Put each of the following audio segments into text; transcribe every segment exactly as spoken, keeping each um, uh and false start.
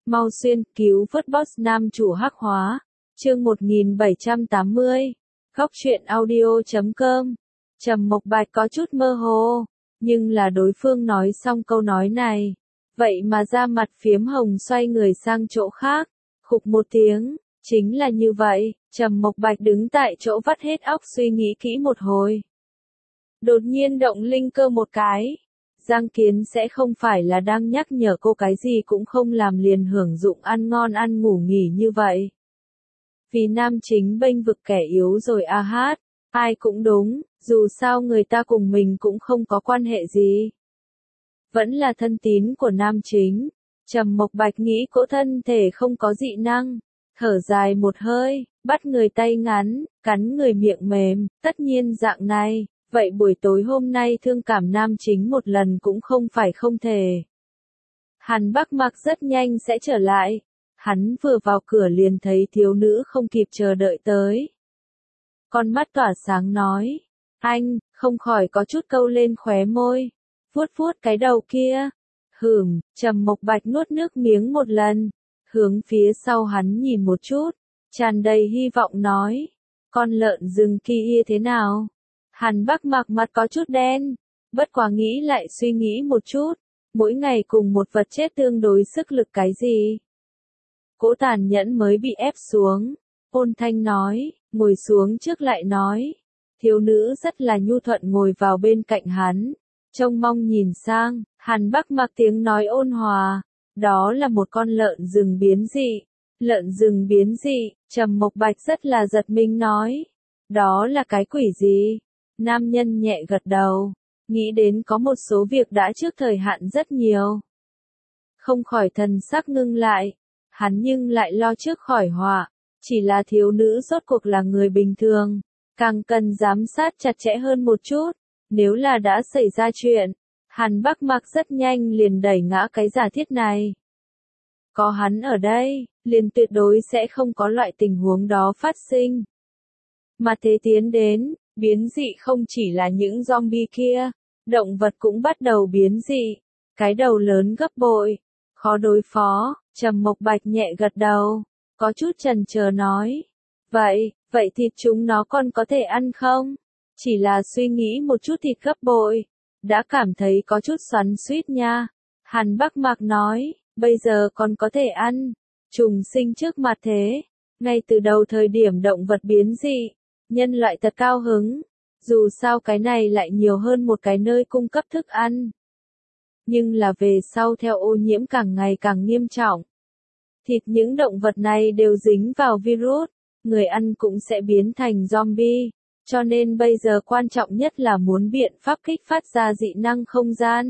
Mau xuyên cứu vớt boss nam chủ hắc hóa. Chương một nghìn bảy trăm tám mươi. Góc truyện audio chấm com. Trầm Mộc Bạch có chút mơ hồ, nhưng là đối phương nói xong câu nói này, vậy mà da mặt phiếm hồng xoay người sang chỗ khác, khục một tiếng, chính là như vậy. Trầm Mộc Bạch đứng tại chỗ vắt hết óc suy nghĩ kỹ một hồi. Đột nhiên động linh cơ một cái. Giang Kiến sẽ không phải là đang nhắc nhở cô cái gì cũng không làm liền hưởng dụng ăn ngon ăn ngủ nghỉ như vậy. Vì nam chính bênh vực kẻ yếu rồi a hát, ai cũng đúng, dù sao người ta cùng mình cũng không có quan hệ gì. Vẫn là thân tín của nam chính. Trầm Mộc Bạch nghĩ cỗ thân thể không có dị năng, thở dài một hơi, bắt người tay ngắn, cắn người miệng mềm, tất nhiên dạng này. Vậy buổi tối hôm nay thương cảm nam chính một lần cũng không phải không thể. Hàn Bắc Mặc rất nhanh sẽ trở lại. Hắn vừa vào cửa liền thấy thiếu nữ không kịp chờ đợi tới. Con mắt tỏa sáng nói. Anh, không khỏi có chút câu lên khóe môi. Vuốt vuốt cái đầu kia. Hửm, Trầm Mộc Bạch nuốt nước miếng một lần. Hướng phía sau hắn nhìn một chút. Tràn đầy hy vọng nói. Con lợn rừng kia thế nào? Hàn Bắc Mặc mặt có chút đen, bất quá nghĩ lại suy nghĩ một chút, mỗi ngày cùng một vật chết tương đối sức lực cái gì. Cỗ tàn nhẫn mới bị ép xuống, ôn thanh nói, ngồi xuống trước lại nói. Thiếu nữ rất là nhu thuận ngồi vào bên cạnh hắn, trông mong nhìn sang. Hàn Bắc Mặc tiếng nói ôn hòa, đó là một con lợn rừng biến dị. Lợn rừng biến dị, Trầm Mộc Bạch rất là giật mình nói, đó là cái quỷ gì? Nam nhân nhẹ gật đầu, nghĩ đến có một số việc đã trước thời hạn rất nhiều. Không khỏi thần sắc ngưng lại, hắn nhưng lại lo trước khỏi họa, chỉ là thiếu nữ rốt cuộc là người bình thường, càng cần giám sát chặt chẽ hơn một chút, nếu là đã xảy ra chuyện, Hàn Bắc Mặc rất nhanh liền đẩy ngã cái giả thiết này. Có hắn ở đây, liền tuyệt đối sẽ không có loại tình huống đó phát sinh. Mà thế tiến đến, biến dị không chỉ là những zombie kia, động vật cũng bắt đầu biến dị, cái đầu lớn gấp bội, khó đối phó. Trầm Mộc Bạch nhẹ gật đầu, có chút chần chờ nói, vậy, vậy thịt chúng nó còn có thể ăn không? Chỉ là suy nghĩ một chút thịt gấp bội, đã cảm thấy có chút xoắn xuýt nha. Hàn Bắc Mặc nói, bây giờ còn có thể ăn, trùng sinh trước mặt thế, ngay từ đầu thời điểm động vật biến dị. Nhân loại thật cao hứng, dù sao cái này lại nhiều hơn một cái nơi cung cấp thức ăn. Nhưng là về sau theo ô nhiễm càng ngày càng nghiêm trọng. Thịt những động vật này đều dính vào virus, người ăn cũng sẽ biến thành zombie, cho nên bây giờ quan trọng nhất là muốn biện pháp kích phát ra dị năng không gian.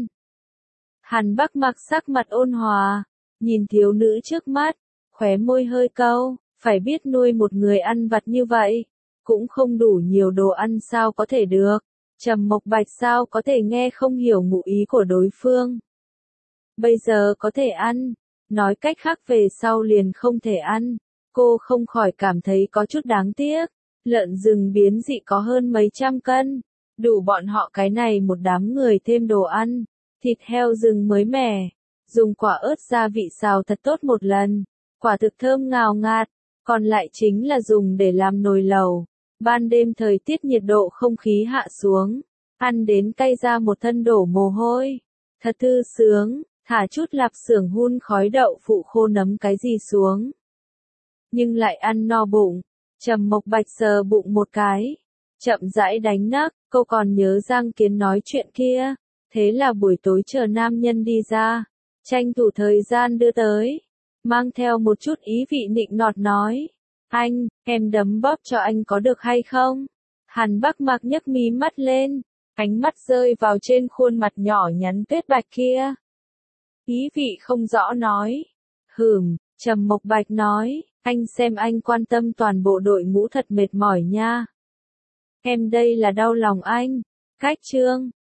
Hàn Bắc Mặc sắc mặt ôn hòa, nhìn thiếu nữ trước mắt, khóe môi hơi cau, phải biết nuôi một người ăn vặt như vậy. Cũng không đủ nhiều đồ ăn sao có thể được. Trầm Mộc Bạch sao có thể nghe không hiểu ngụ ý của đối phương. Bây giờ có thể ăn, nói cách khác về sau liền không thể ăn. Cô không khỏi cảm thấy có chút đáng tiếc. Lợn rừng biến dị có hơn mấy trăm cân, đủ bọn họ cái này một đám người thêm đồ ăn. Thịt heo rừng mới mẻ, dùng quả ớt gia vị xào thật tốt một lần, quả thực thơm ngào ngạt, còn lại chính là dùng để làm nồi lẩu. Ban đêm thời tiết nhiệt độ không khí hạ xuống, ăn đến cay ra một thân đổ mồ hôi, thật thư sướng, thả chút lạp xưởng hun khói đậu phụ khô nấm cái gì xuống. Nhưng lại ăn no bụng, Trầm Mộc Bạch sờ bụng một cái, chậm rãi đánh nấc, cô còn nhớ Giang Kiến nói chuyện kia, thế là buổi tối chờ nam nhân đi ra, tranh thủ thời gian đưa tới, mang theo một chút ý vị nịnh nọt nói. Anh, em đấm bóp cho anh có được hay không? Hàn Bắc Mặc nhấc mí mắt lên, ánh mắt rơi vào trên khuôn mặt nhỏ nhắn tuyết bạch kia. Ý vị không rõ nói. Hửm, Trầm Mộc Bạch nói, anh xem anh quan tâm toàn bộ đội ngũ thật mệt mỏi nha. Em đây là đau lòng anh. Cách chương.